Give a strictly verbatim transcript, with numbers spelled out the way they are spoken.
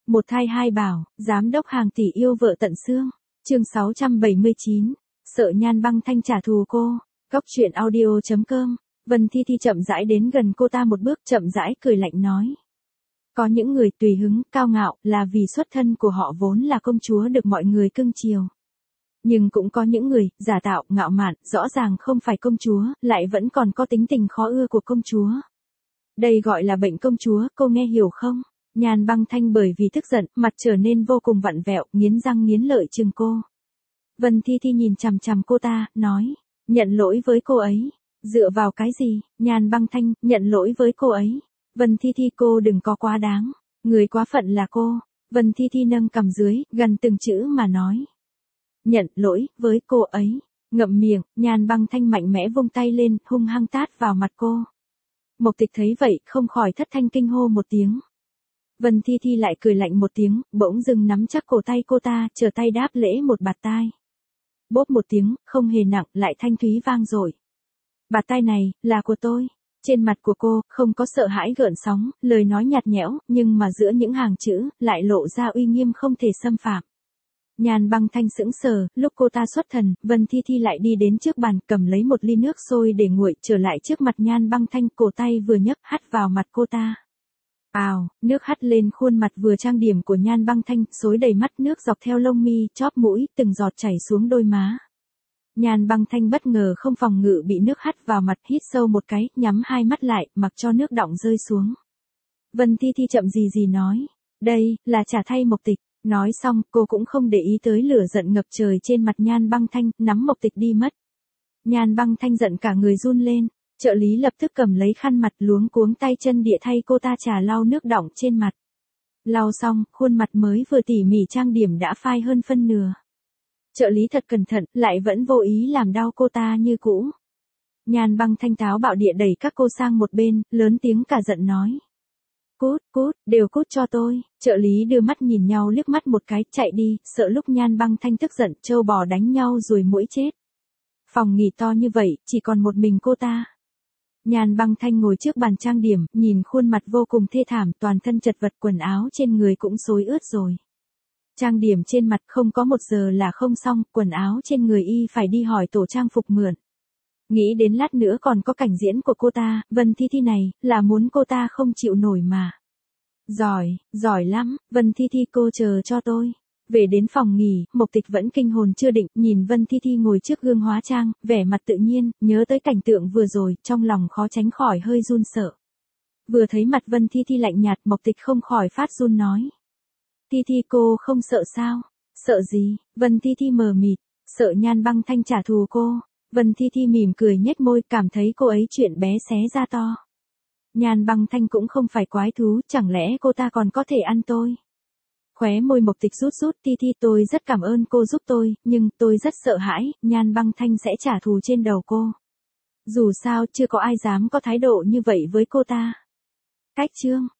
Một thai hai bảo, giám đốc hàng tỷ yêu vợ tận xương. Chương sáu trăm bảy mươi chín, sợ Nhan Băng Thanh trả thù cô. Góc truyện audio chấm com. Vân Thi Thi chậm rãi đến gần cô ta một bước, chậm rãi cười lạnh nói. Có những người tùy hứng, cao ngạo, là vì xuất thân của họ vốn là công chúa được mọi người cưng chiều. Nhưng cũng có những người, giả tạo, ngạo mạn, rõ ràng không phải công chúa, lại vẫn còn có tính tình khó ưa của công chúa. Đây gọi là bệnh công chúa, cô nghe hiểu không? Nhan Băng Thanh bởi vì tức giận, mặt trở nên vô cùng vặn vẹo, nghiến răng nghiến lợi chừng cô. Vân Thi Thi nhìn chằm chằm cô ta, nói, nhận lỗi với cô ấy. Dựa vào cái gì? Nhan Băng Thanh, nhận lỗi với cô ấy. Vân Thi Thi, cô đừng có quá đáng. Người quá phận là cô. Vân Thi Thi nâng cằm dưới, gần từng chữ mà nói. Nhận lỗi với cô ấy. Ngậm miệng, Nhan Băng Thanh mạnh mẽ vung tay lên, hung hăng tát vào mặt cô. Mộc Tịch thấy vậy, không khỏi thất thanh kinh hô một tiếng. Vân Thi Thi lại cười lạnh một tiếng, bỗng dưng nắm chắc cổ tay cô ta, trở tay đáp lễ một bạt tai. Bốp một tiếng, không hề nặng, lại thanh thúy vang dội. Bạt tai này, là của tôi. Trên mặt của cô, không có sợ hãi gợn sóng, lời nói nhạt nhẽo, nhưng mà giữa những hàng chữ, lại lộ ra uy nghiêm không thể xâm phạm. Nhan Băng Thanh sững sờ, lúc cô ta xuất thần, Vân Thi Thi lại đi đến trước bàn, cầm lấy một ly nước sôi để nguội, trở lại trước mặt Nhan Băng Thanh, cổ tay vừa nhấc, hắt vào mặt cô ta. Ào, nước hắt lên khuôn mặt vừa trang điểm của Nhan Băng Thanh, xối đầy mắt, nước dọc theo lông mi, chóp mũi, từng giọt chảy xuống đôi má. Nhan Băng Thanh bất ngờ không phòng ngự bị nước hắt vào mặt, hít sâu một cái, nhắm hai mắt lại, mặc cho nước đọng rơi xuống. Vân Thi Thi chậm gì gì nói, đây, là trả thay Mộc Tịch. Nói xong, cô cũng không để ý tới lửa giận ngập trời trên mặt Nhan Băng Thanh, nắm Mộc Tịch đi mất. Nhan Băng Thanh giận cả người run lên, trợ lý lập tức cầm lấy khăn mặt luống cuống tay chân địa thay cô ta trà lau nước đọng trên mặt. Lau xong, khuôn mặt mới vừa tỉ mỉ trang điểm đã phai hơn phân nửa. Trợ lý thật cẩn thận, lại vẫn vô ý làm đau cô ta như cũ. Nhan Băng Thanh táo bạo địa đẩy các cô sang một bên, lớn tiếng cả giận nói. Cút, cút, đều cút cho tôi. Trợ lý đưa mắt nhìn nhau liếc mắt một cái, chạy đi, sợ lúc Nhan Băng Thanh tức giận, trâu bò đánh nhau rồi muỗi chết. Phòng nghỉ to như vậy, chỉ còn một mình cô ta. Nhan Băng Thanh ngồi trước bàn trang điểm, nhìn khuôn mặt vô cùng thê thảm, toàn thân chật vật, quần áo trên người cũng xối ướt rồi. Trang điểm trên mặt không có một giờ là không xong, quần áo trên người y phải đi hỏi tổ trang phục mượn. Nghĩ đến lát nữa còn có cảnh diễn của cô ta, Vân Thi Thi này, là muốn cô ta không chịu nổi mà. Giỏi, giỏi lắm, Vân Thi Thi cô chờ cho tôi. Về đến phòng nghỉ, Mộc Tịch vẫn kinh hồn chưa định, nhìn Vân Thi Thi ngồi trước gương hóa trang, vẻ mặt tự nhiên, nhớ tới cảnh tượng vừa rồi, trong lòng khó tránh khỏi hơi run sợ. Vừa thấy mặt Vân Thi Thi lạnh nhạt, Mộc Tịch không khỏi phát run nói. Thi Thi cô không sợ sao? Sợ gì? Vân Thi Thi mờ mịt, sợ Nhan Băng Thanh trả thù cô. Vân Thi Thi mỉm cười nhếch môi, cảm thấy cô ấy chuyện bé xé ra to. Nhan Băng Thanh cũng không phải quái thú, chẳng lẽ cô ta còn có thể ăn tôi? Khóe môi Mộc Tịch rút rút, Thi Thi tôi rất cảm ơn cô giúp tôi, nhưng tôi rất sợ hãi, Nhan Băng Thanh sẽ trả thù trên đầu cô. Dù sao chưa có ai dám có thái độ như vậy với cô ta. Cách chương.